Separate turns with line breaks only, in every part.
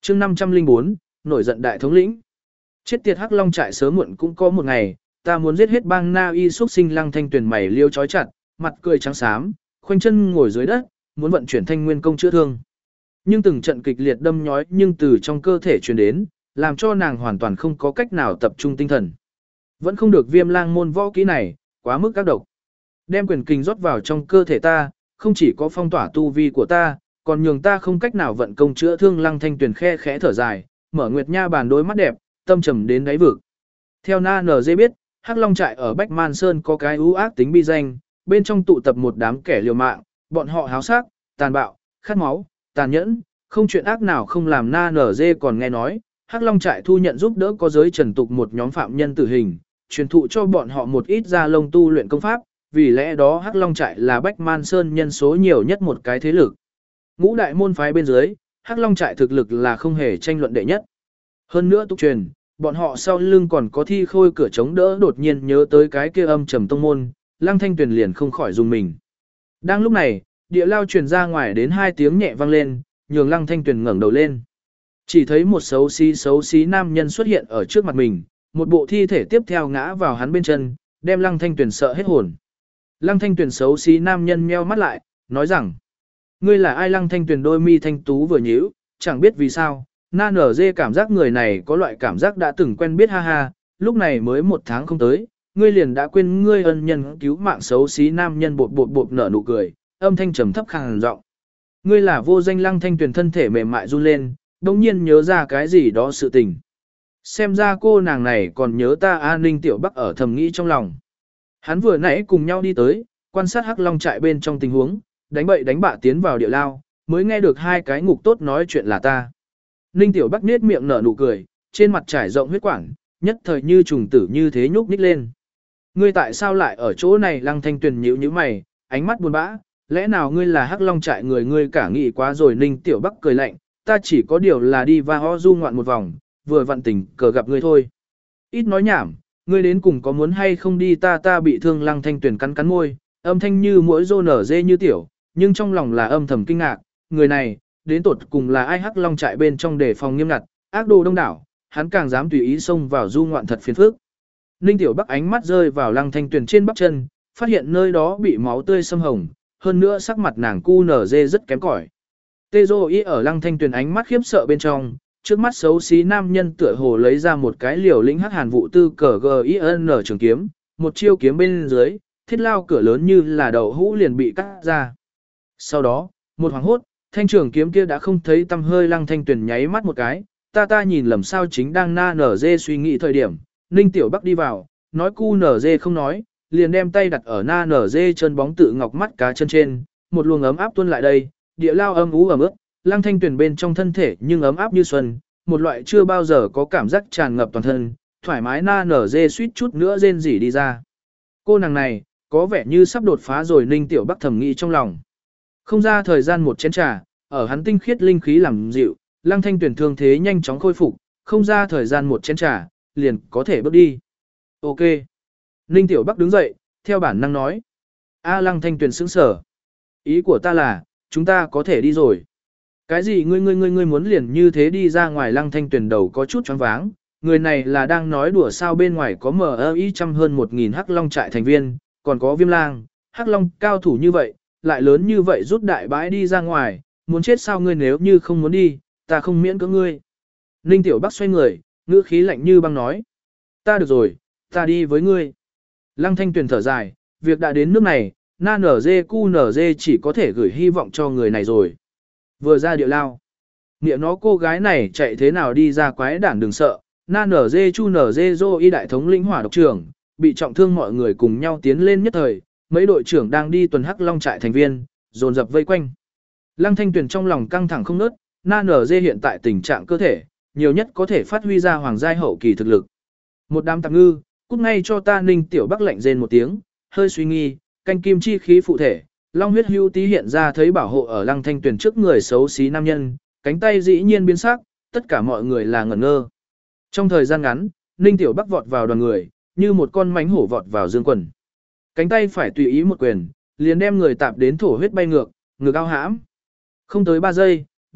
chương 504, nổi giận đại thống lĩnh. Chết tiệt Hắc Long trại sớm muộn cũng có một ngày, ta muốn giết hết bang Na Y xuất sinh Lăng Thanh Tuyền mày liêu chói chặt, mặt cười trắng xám, khoanh chân ngồi dưới đất, muốn vận chuyển Thanh Nguyên công chữa thương. Nhưng từng trận kịch liệt đâm nhói nhưng từ trong cơ thể truyền đến, làm cho nàng hoàn toàn không có cách nào tập trung tinh thần. Vẫn không được Viêm Lang môn võ kỹ này, quá mức các độc. Đem quyền kình rót vào trong cơ thể ta, không chỉ có phong tỏa tu vi của ta, còn nhường ta không cách nào vận công chữa thương. Lăng Thanh Tuyền khe khẽ thở dài, mở Nguyệt Nha bàn đôi mắt đẹp, tâm trầm đến đáy vực. Theo Na NG biết, Hắc Long trại ở Bách Man Sơn có cái ưu ác tính bi danh, bên trong tụ tập một đám kẻ liều mạng, bọn họ háo sắc, tàn bạo, khát máu, tàn nhẫn, không chuyện ác nào không làm. Na NG còn nghe nói, Hắc Long trại thu nhận giúp đỡ có giới trần tục một nhóm phạm nhân tử hình, truyền thụ cho bọn họ một ít gia lông tu luyện công pháp, vì lẽ đó Hắc Long trại là Bách Man Sơn nhân số nhiều nhất một cái thế lực. Ngũ đại môn phái bên dưới, Hắc Long trại thực lực là không hề tranh luận đệ nhất. Hơn nữa tục truyền, bọn họ sau lưng còn có thi khôi cửa chống đỡ. Đột nhiên nhớ tới cái kia âm trầm tông môn, Lăng Thanh Tuyền liền không khỏi dùng mình. Đang lúc này, địa lao truyền ra ngoài đến 2 tiếng nhẹ vang lên, nhường Lăng Thanh Tuyền ngẩng đầu lên. Chỉ thấy một xấu xí nam nhân xuất hiện ở trước mặt mình, một bộ thi thể tiếp theo ngã vào hắn bên chân, đem Lăng Thanh Tuyền sợ hết hồn. Lăng Thanh Tuyền xấu xí nam nhân nheo mắt lại, nói rằng: ngươi là ai? Lăng Thanh Tuyền đôi mi thanh tú vừa nhíu, chẳng biết vì sao, Na nở dê cảm giác người này có loại cảm giác đã từng quen biết. Ha ha, lúc này mới 1 tháng không tới, ngươi liền đã quên ngươi ân nhân cứu mạng. Xấu xí nam nhân bột bột bột nở nụ cười, âm thanh trầm thấp khàn giọng: ngươi là vô danh. Lăng Thanh Tuyền thân thể mềm mại run lên, đồng nhiên nhớ ra cái gì đó sự tình. Xem ra cô nàng này còn nhớ ta. An Ninh Tiểu Bắc ở thầm nghĩ trong lòng. Hắn vừa nãy cùng nhau đi tới, quan sát Hắc Long trại bên trong tình huống, đánh bậy đánh bạ tiến vào địa lao, mới nghe được 2 cái ngục tốt nói chuyện là ta. Ninh Tiểu Bắc nết miệng nở nụ cười, trên mặt trải rộng huyết quản, nhất thời như trùng tử như thế nhúc nhích lên. Ngươi tại sao lại ở chỗ này? Lăng Thanh Tuyền nhíu nhíu mày, ánh mắt buồn bã, lẽ nào ngươi là Hắc Long trại người? Ngươi cả nghĩ quá rồi. Ninh Tiểu Bắc cười lạnh, ta chỉ có điều là đi va ho du ngoạn một vòng, vừa vặn tình cờ gặp ngươi thôi. Ít nói nhảm, ngươi đến cùng có muốn hay không đi? Ta bị thương. Lăng Thanh Tuyền cắn môi, âm thanh như mũi rô nở dê như tiểu, nhưng trong lòng là âm thầm kinh ngạc, người này, đến tột cùng là ai? Hắc Long trại bên trong đề phòng nghiêm ngặt, ác đồ đông đảo, hắn càng dám tùy ý xông vào du ngoạn, thật phiền phức. Ninh Tiểu Bắc ánh mắt rơi vào Lăng Thanh Tuyền trên bắp chân, phát hiện nơi đó bị máu tươi xâm hồng, hơn nữa sắc mặt nàng cu nở dê rất kém cỏi. Tê Dô ý ở Lăng Thanh Tuyền ánh mắt khiếp sợ bên trong, trước mắt xấu xí nam nhân tựa hồ lấy ra một cái liều lĩnh hắc hàn vụ tư cờ GIN trường kiếm, một chiêu kiếm bên dưới, thiết lao cửa lớn như là đậu hũ liền bị cắt ra. Sau đó, một hoàng hốt, thanh trường kiếm kia đã không thấy tăm hơi. Lăng Thanh Tuyền nháy mắt một cái, ta nhìn lầm sao? Chính đang Na nở dê suy nghĩ thời điểm, Ninh Tiểu Bắc đi vào, nói cu nở dê không nói, liền đem tay đặt ở Na nở dê chân bóng tự ngọc mắt cá chân trên, một luồng ấm áp tuôn lại đây, địa lao âm ú ẩm ướt, Lăng Thanh Tuyền bên trong thân thể nhưng ấm áp như xuân, một loại chưa bao giờ có cảm giác tràn ngập toàn thân, thoải mái. Na nở dê suýt chút nữa rên rỉ đi ra. Cô nàng này, có vẻ như sắp đột phá rồi. Ninh Tiểu Bắc thầm nghĩ trong lòng. Không ra thời gian một chén trà, ở hắn tinh khiết linh khí làm dịu, Lăng Thanh Tuyền thương thế nhanh chóng khôi phục, không ra thời gian một chén trà, liền có thể bước đi. Ok. Ninh Tiểu Bắc đứng dậy, theo bản năng nói. Lăng Thanh Tuyền sững sờ. Ý của ta là, chúng ta có thể đi rồi. Cái gì? Ngươi muốn liền như thế đi ra ngoài? Lăng Thanh Tuyền đầu có chút choáng váng, người này là đang nói đùa sao? Bên ngoài có MI trăm hơn 1000 Hắc Long trại thành viên, còn có Viêm Lang, Hắc Long cao thủ như vậy, lại lớn như vậy rút đại bãi đi ra ngoài, muốn chết sao? Ngươi nếu như không muốn đi, ta không miễn cưỡng ngươi. Ninh Tiểu Bắc xoay người, ngữ khí lạnh như băng nói. Ta được rồi, ta đi với ngươi. Lăng Thanh Tuyền thở dài, việc đã đến nước này, Na nở dê cu nở dê chỉ có thể gửi hy vọng cho người này rồi. Vừa ra địa lao, nghĩa nó cô gái này chạy thế nào đi ra? Quái đản đừng sợ. Na nở dê chu nở dê dô y đại thống lĩnh hỏa độc trưởng, bị trọng thương, mọi người cùng nhau tiến lên nhất thời, mấy đội trưởng đang đi tuần Hắc Long trại thành viên, dồn dập vây quanh. Lăng Thanh Tuyền trong lòng căng thẳng không nớt, Na nở dê hiện tại tình trạng cơ thể, nhiều nhất có thể phát huy ra hoàng giai hậu kỳ thực lực. Một đám tạp ngư, cút ngay cho ta! Ninh Tiểu Bắc lạnh rên một tiếng, hơi suy nghi, canh kim chi khí phụ thể, long huyết hưu tí hiện ra, thấy bảo hộ ở Lăng Thanh Tuyền trước người xấu xí nam nhân, cánh tay dĩ nhiên biến sắc, tất cả mọi người là ngẩn ngơ. Trong thời gian ngắn, Ninh Tiểu Bắc vọt vào đoàn người, như một con mánh hổ vọt vào dương quần. Cánh tay phải tùy ý một quyền, liền đem người tạp đến thổ huyết bay ngược, ngực ao hãm. Không tới 3 giây,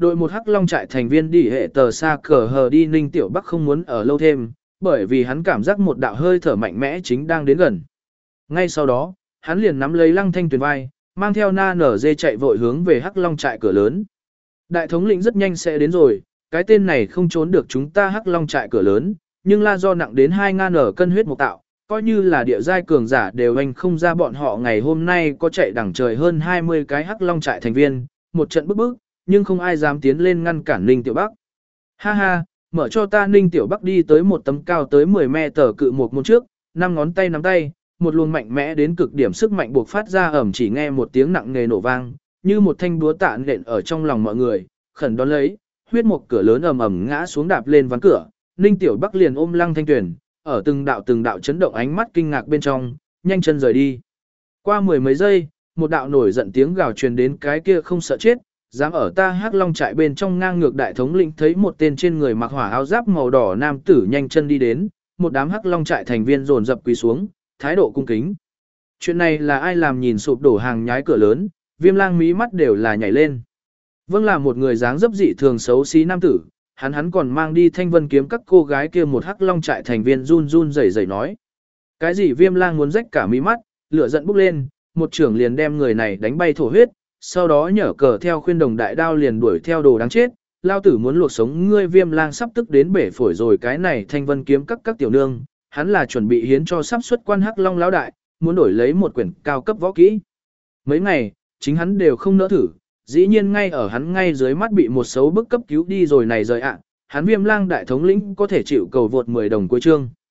đội một Hắc Long trại thành viên đi hệ tờ xa cờ hờ đi Ninh Tiểu Bắc không muốn ở lâu thêm, bởi vì hắn cảm giác một đạo hơi thở mạnh mẽ chính đang đến gần. Ngay sau đó, hắn liền nắm lấy Lăng Thanh Tuyền vai, mang theo Na Nở Dê chạy vội hướng về Hắc Long trại cửa lớn. Đại thống lĩnh rất nhanh sẽ đến rồi, cái tên này không trốn được chúng ta Hắc Long trại cửa lớn, nhưng la do nặng đến 2.000 cân huyết mục tạo, coi như là địa giai cường giả đều anh không ra bọn họ ngày hôm nay có chạy đằng trời hơn 20 cái Hắc Long trại thành viên, một trận bức bức, nhưng không ai dám tiến lên ngăn cản Ninh Tiểu Bắc. Ha ha, mở cho ta. Ninh Tiểu Bắc đi tới một tấm cao tới 10 mét tờ cự một môn trước, năm ngón tay nắm tay, một luồng mạnh mẽ đến cực điểm sức mạnh buộc phát ra chỉ nghe một tiếng nặng nề nổ vang, như một thanh búa tạ nện ở trong lòng mọi người, khẩn đón lấy, huyết một cửa lớn ầm ngã xuống đạp lên ván cửa, Ninh Tiểu Bắc liền ôm Lăng Thanh Tuyền, ở từng đạo chấn động ánh mắt kinh ngạc bên trong, nhanh chân rời đi. Qua mười mấy giây, một đạo nổi giận tiếng gào truyền đến, cái kia không sợ chết, dám ở ta Hắc Long trại bên trong ngang ngược đại thống lĩnh. Thấy một tên trên người mặc hỏa áo giáp màu đỏ nam tử nhanh chân đi đến, một đám Hắc Long trại thành viên dồn dập quỳ xuống, thái độ cung kính. Chuyện này là ai làm? Nhìn sụp đổ hàng nhái cửa lớn, Viêm Lang mí mắt đều là nhảy lên. Vâng, là một người dáng dấp dị thường xấu xí nam tử, hắn còn mang đi Thanh Vân kiếm các cô gái kia. Một Hắc Long trại thành viên run run rẩy rẩy nói. Cái gì? Viêm Lang muốn rách cả mí mắt, lửa giận bốc lên, một trưởng liền đem người này đánh bay thổ huyết, sau đó nhở cờ theo khuyên đồng đại đao liền đuổi theo đồ đáng chết. Lao tử muốn luộc sống ngươi! Viêm Lang sắp tức đến bể phổi rồi. Cái này Thanh Vân kiếm các tiểu nương, hắn là chuẩn bị hiến cho sắp xuất quan Hắc Long lão đại, muốn đổi lấy một quyển cao cấp võ kỹ. Mấy ngày, chính hắn đều không nỡ thử, dĩ nhiên ngay ở hắn ngay dưới mắt bị một xấu bức cấp cứu đi rồi này rời ạ. Hắn Viêm Lang đại thống lĩnh có thể chịu cầu vượt 10 đồng cuối chương.